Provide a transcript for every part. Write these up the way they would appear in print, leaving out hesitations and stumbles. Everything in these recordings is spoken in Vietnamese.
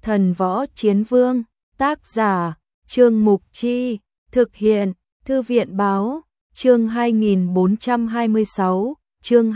Thần Võ Chiến Vương, tác giả, Trương Mục Chi, thực hiện, Thư viện Báo, chương 2426, chương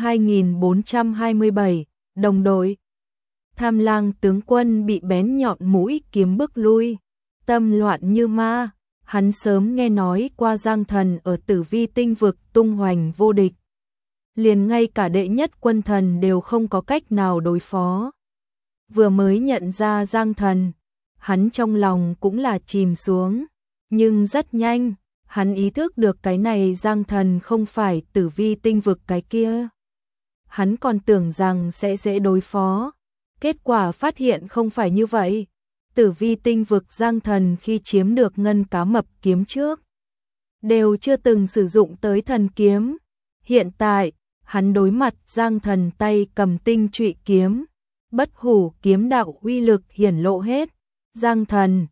2427, đồng đội. Tham Lang tướng quân bị bén nhọn mũi kiếm bức lui, tâm loạn như ma, hắn sớm nghe nói qua Giang Thần ở Tử Vi tinh vực tung hoành vô địch. Liền ngay cả đệ nhất quân thần đều không có cách nào đối phó. Vừa mới nhận ra Giang Thần, hắn trong lòng cũng là chìm xuống, nhưng rất nhanh, hắn ý thức được cái này Giang Thần không phải Tử Vi tinh vực cái kia. Hắn còn tưởng rằng sẽ dễ đối phó, kết quả phát hiện không phải như vậy. Tử Vi tinh vực Giang Thần khi chiếm được ngân cá mập kiếm trước, đều chưa từng sử dụng tới thần kiếm. Hiện tại, hắn đối mặt Giang Thần tay cầm tinh trụy kiếm, bất hủ kiếm đạo uy lực hiển lộ hết. Giang Thần,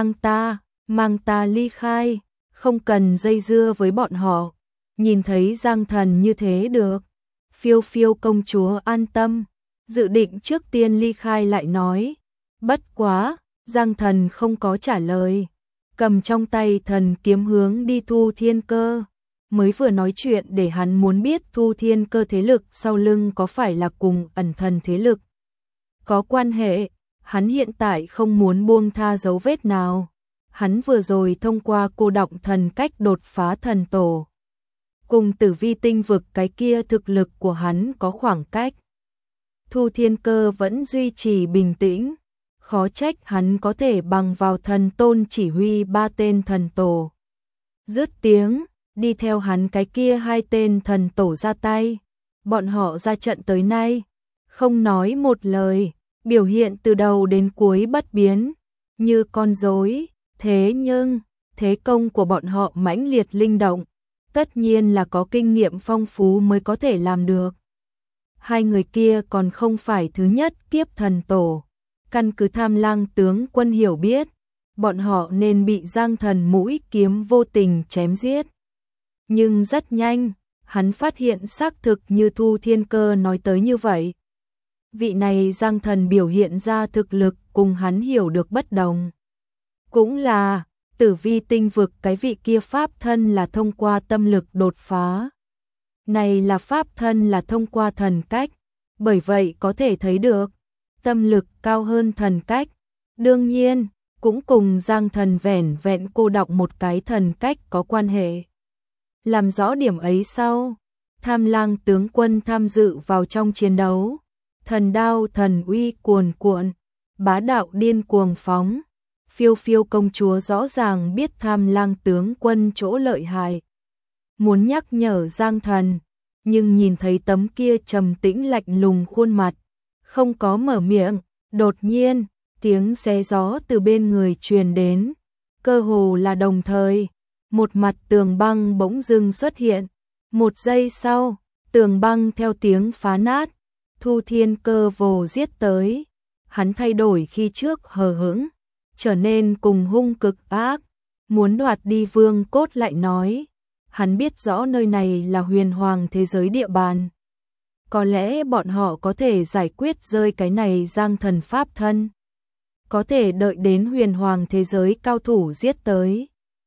mang ta ly khai, không cần dây dưa với bọn họ. Nhìn thấy Giang Thần như thế được, Phiêu Phiêu công chúa an tâm, dự định trước tiên ly khai lại nói. Bất quá, Giang Thần không có trả lời, cầm trong tay thần kiếm hướng đi Thu Thiên Cơ. Mới vừa nói chuyện để hắn muốn biết Thu Thiên Cơ thế lực sau lưng có phải là cùng ẩn thần thế lực có quan hệ. Hắn hiện tại không muốn buông tha dấu vết nào. Hắn vừa rồi thông qua cô động thần cách đột phá thần tổ, cùng Tử Vi tinh vực cái kia thực lực của hắn có khoảng cách. Thu Thiên Cơ vẫn duy trì bình tĩnh, khó trách hắn có thể bằng vào thần tôn chỉ huy 3 tên thần tổ. Dứt tiếng, đi theo hắn cái kia 2 tên thần tổ ra tay. Bọn họ ra trận tới nay, không nói một lời, biểu hiện từ đầu đến cuối bất biến, như con rối. Thế nhưng, thế công của bọn họ mãnh liệt linh động, tất nhiên là có kinh nghiệm phong phú mới có thể làm được. 2 người kia còn không phải thứ nhất kiếp thần tổ. Căn cứ Tham Lang tướng quân hiểu biết, bọn họ nên bị Giang Thần mũi kiếm vô tình chém giết. Nhưng rất nhanh, hắn phát hiện xác thực như Thu Thiên Cơ nói tới như vậy. Vị này Giang Thần biểu hiện ra thực lực cùng hắn hiểu được bất đồng. Cũng là, Tử Vi tinh vực cái vị kia pháp thân là thông qua tâm lực đột phá. Này là pháp thân là thông qua thần cách, bởi vậy có thể thấy được, tâm lực cao hơn thần cách. Đương nhiên, cũng cùng Giang Thần vẻn vẹn cô đọng một cái thần cách có quan hệ. Làm rõ điểm ấy sau, Tham Lang tướng quân tham dự vào trong chiến đấu. Thần đao thần uy cuồn cuộn, bá đạo điên cuồng phóng. Phiêu Phiêu công chúa rõ ràng biết Tham Lang tướng quân chỗ lợi hại, muốn nhắc nhở Giang Thần, nhưng nhìn thấy tấm kia trầm tĩnh lạnh lùng khuôn mặt, không có mở miệng. Đột nhiên, tiếng xé gió từ bên người truyền đến, cơ hồ là đồng thời, một mặt tường băng bỗng dưng xuất hiện. Một giây sau, tường băng theo tiếng phá nát. Thu Thiên Cơ vồ giết tới, hắn thay đổi khi trước hờ hững, trở nên cùng hung cực ác, muốn đoạt đi vương cốt lại nói. Hắn biết rõ nơi này là huyền hoàng thế giới địa bàn. Có lẽ bọn họ có thể giải quyết rơi cái này Giang Thần pháp thân. Có thể đợi đến huyền hoàng thế giới cao thủ giết tới.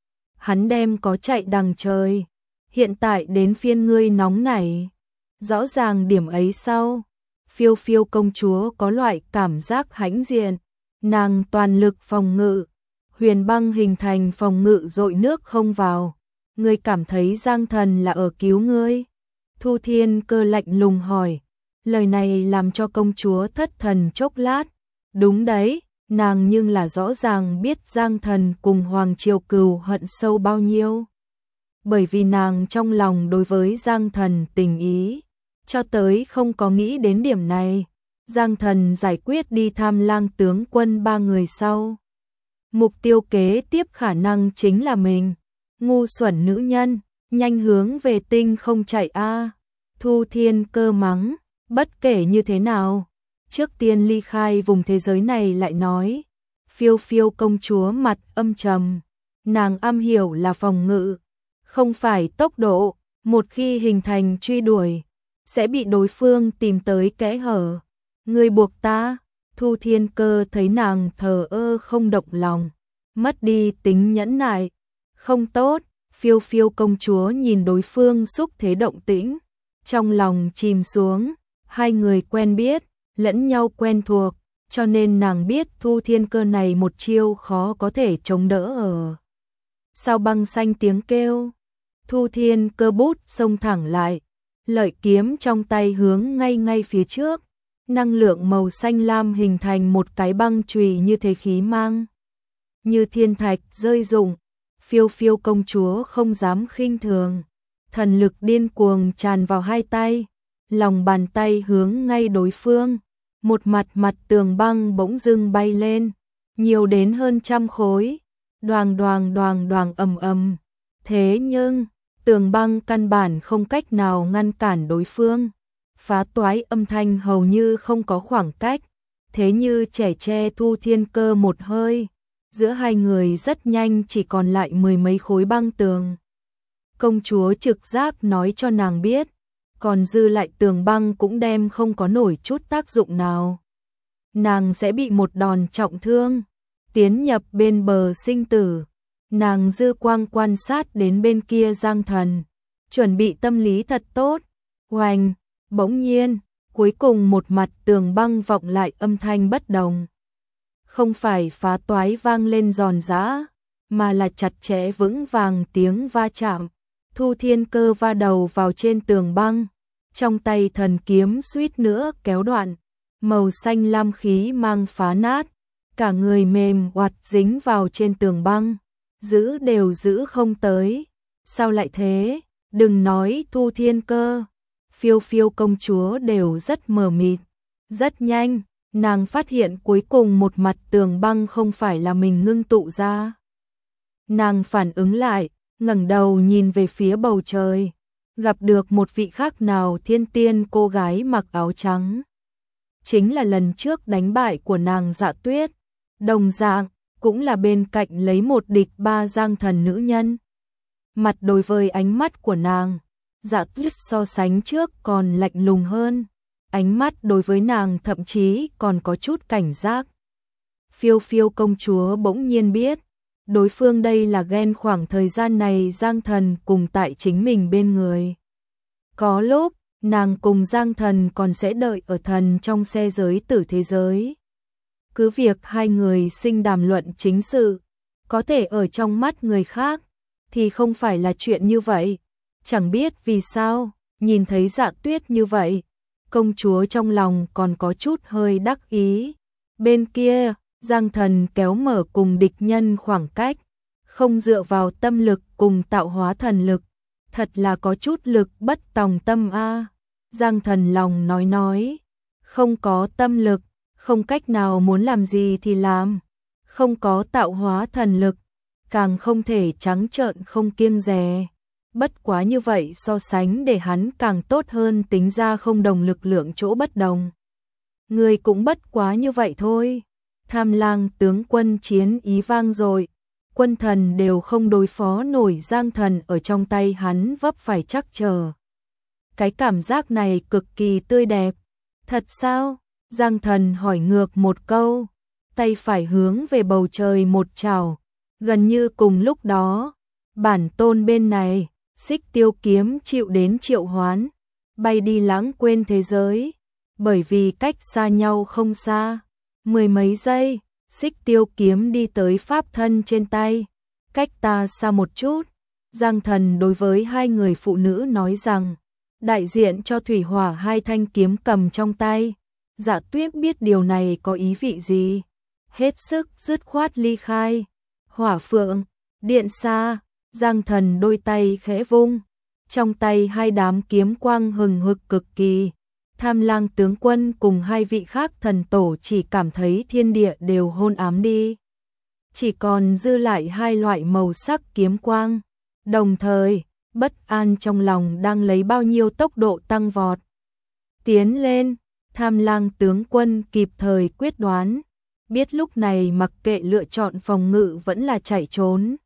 Hắn đem có chạy đằng trời. Hiện tại đến phiên ngươi nóng nảy. Rõ ràng điểm ấy sau, Phiêu Phiêu công chúa có loại cảm giác hãnh diện. Nàng toàn lực phòng ngự, huyền băng hình thành phòng ngự dội nước không vào. Ngươi cảm thấy Giang Thần là ở cứu ngươi? Thu Thiên Cơ lạnh lùng hỏi. Lời này làm cho công chúa thất thần chốc lát. Đúng đấy, nàng nhưng là rõ ràng biết Giang Thần cùng Hoàng Triều cừu hận sâu bao nhiêu. Bởi vì nàng trong lòng đối với Giang Thần tình ý, cho tới không có nghĩ đến điểm này. Giang Thần giải quyết đi Tham Lang tướng quân 3 người sau. Mục tiêu kế tiếp khả năng chính là mình. Ngu xuẩn nữ nhân, nhanh hướng về tinh không chạy a. Thu Thiên Cơ mắng, bất kể như thế nào, trước tiên ly khai vùng thế giới này lại nói. Phiêu Phiêu công chúa mặt âm trầm, nàng am hiểu là phòng ngự, không phải tốc độ. Một khi hình thành truy đuổi, sẽ bị đối phương tìm tới kẽ hở. Ngươi buộc ta, Thu Thiên Cơ thấy nàng thờ ơ không động lòng, mất đi tính nhẫn nại, không tốt. Phiêu Phiêu công chúa nhìn đối phương xúc thế động tĩnh, trong lòng chìm xuống, hai người quen biết, lẫn nhau quen thuộc, cho nên nàng biết Thu Thiên Cơ này một chiêu khó có thể chống đỡ ở. Sao Băng Xanh tiếng kêu, Thu Thiên Cơ bút xông thẳng lại, lợi kiếm trong tay hướng ngay phía trước, năng lượng màu xanh lam hình thành một cái băng chùy như thế khí mang, như thiên thạch rơi rụng. Phiêu Phiêu công chúa không dám khinh thường, thần lực điên cuồng tràn vào hai tay, lòng bàn tay hướng ngay đối phương, một mặt tường băng bỗng dưng bay lên, nhiều đến hơn 100 khối, đoàng ầm ầm. Thế nhưng, tường băng căn bản không cách nào ngăn cản đối phương, phá toái âm thanh hầu như không có khoảng cách, thế như trẻ che Thu Thiên Cơ một hơi. Giữa hai người rất nhanh chỉ còn lại 10 mấy khối băng tường. Công chúa trực giác nói cho nàng biết, còn dư lại tường băng cũng đem không có nổi chút tác dụng nào. Nàng sẽ bị một đòn trọng thương, tiến nhập bên bờ sinh tử. Nàng dư quang quan sát đến bên kia Giang Thần, chuẩn bị tâm lý thật tốt. Oành, bỗng nhiên, cuối cùng một mặt tường băng vọng lại âm thanh bất đồng. Không phải phá toái vang lên giòn giã, mà là chặt chẽ vững vàng tiếng va chạm. Thu Thiên Cơ va đầu vào trên tường băng, trong tay thần kiếm suýt nữa kéo đoạn, màu xanh lam khí mang phá nát, cả người mềm oặt dính vào trên tường băng, giữ đều giữ không tới. Sao lại thế? Đừng nói Thu Thiên Cơ, Phiêu Phiêu công chúa đều rất mờ mịt. Rất nhanh, nàng phát hiện cuối cùng một mặt tường băng không phải là mình ngưng tụ ra. Nàng phản ứng lại, ngẩng đầu nhìn về phía bầu trời, gặp được một vị khác nào thiên tiên cô gái mặc áo trắng. Chính là lần trước đánh bại của nàng Dạ Tuyết, đồng dạng, cũng là bên cạnh lấy một địch ba Giang Thần nữ nhân. Mặt đối với ánh mắt của nàng, Dạ Tuyết so sánh trước còn lạnh lùng hơn. Ánh mắt đối với nàng thậm chí còn có chút cảnh giác. Phiêu Phiêu công chúa bỗng nhiên biết, đối phương đây là ghen khoảng thời gian này Giang Thần cùng tại chính mình bên người. Có lúc, nàng cùng Giang Thần còn sẽ đợi ở thần trong xe giới tử thế giới. Cứ việc hai người sinh đàm luận chính sự, có thể ở trong mắt người khác, thì không phải là chuyện như vậy. Chẳng biết vì sao, nhìn thấy Dạ Tuyết như vậy, công chúa trong lòng còn có chút hơi đắc ý. Bên kia, Giang Thần kéo mở cùng địch nhân khoảng cách, không dựa vào tâm lực cùng tạo hóa thần lực, thật là có chút lực bất tòng tâm a. Giang Thần lòng nói, không có tâm lực, không cách nào muốn làm gì thì làm, không có tạo hóa thần lực, càng không thể trắng trợn không kiêng dè. Bất quá như vậy so sánh để hắn càng tốt hơn, tính ra không đồng lực lượng chỗ bất đồng. Người cũng bất quá như vậy thôi. Tham Lang tướng quân chiến ý vang dội, quân thần đều không đối phó nổi Giang Thần ở trong tay hắn vấp phải chắc trở. Cái cảm giác này cực kỳ tươi đẹp. Thật sao? Giang Thần hỏi ngược một câu, tay phải hướng về bầu trời một chảo. Gần như cùng lúc đó, bản tôn bên này, Xích Tiêu kiếm chịu đến triệu hoán, bay đi lãng quên thế giới. Bởi vì cách xa nhau không xa, 10 mấy giây, Xích Tiêu kiếm đi tới pháp thân trên tay, cách ta xa một chút. Giang Thần đối với hai người phụ nữ nói rằng, đại diện cho thủy hỏa hai thanh kiếm cầm trong tay. Dạ Tuyết biết điều này có ý vị gì, hết sức dứt khoát ly khai. Hỏa Phượng, điện xa. Giang Thần đôi tay khẽ vung, trong tay hai đám kiếm quang hừng hực cực kỳ. Tham Lang tướng quân cùng hai vị khác thần tổ chỉ cảm thấy thiên địa đều hôn ám đi. Chỉ còn dư lại hai loại màu sắc kiếm quang. Đồng thời, bất an trong lòng đang lấy bao nhiêu tốc độ tăng vọt. Tiến lên, Tham Lang tướng quân kịp thời quyết đoán, biết lúc này mặc kệ lựa chọn phòng ngự vẫn là chạy trốn,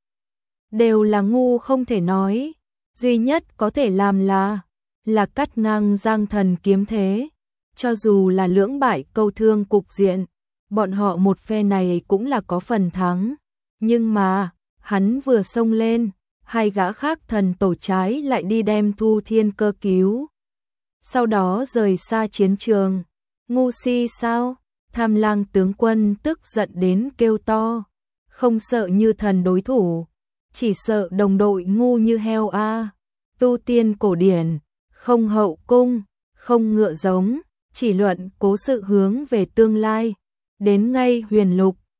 đều là ngu không thể nói, duy nhất có thể làm là cắt ngang Giang Thần kiếm thế, cho dù là lưỡng bại câu thương cục diện, bọn họ một phe này cũng là có phần thắng. Nhưng mà, hắn vừa xông lên, hai gã khác thần tổ trái lại đi đem Thu Thiên Cơ cứu. Sau đó rời xa chiến trường. Ngu si sao? Tham Lang tướng quân tức giận đến kêu to. Không sợ như thần đối thủ, chỉ sợ đồng đội ngu như heo a. Tu tiên cổ điển, không hậu cung, không ngựa giống, chỉ luận cố sự hướng về tương lai. Đến ngay huyền lục,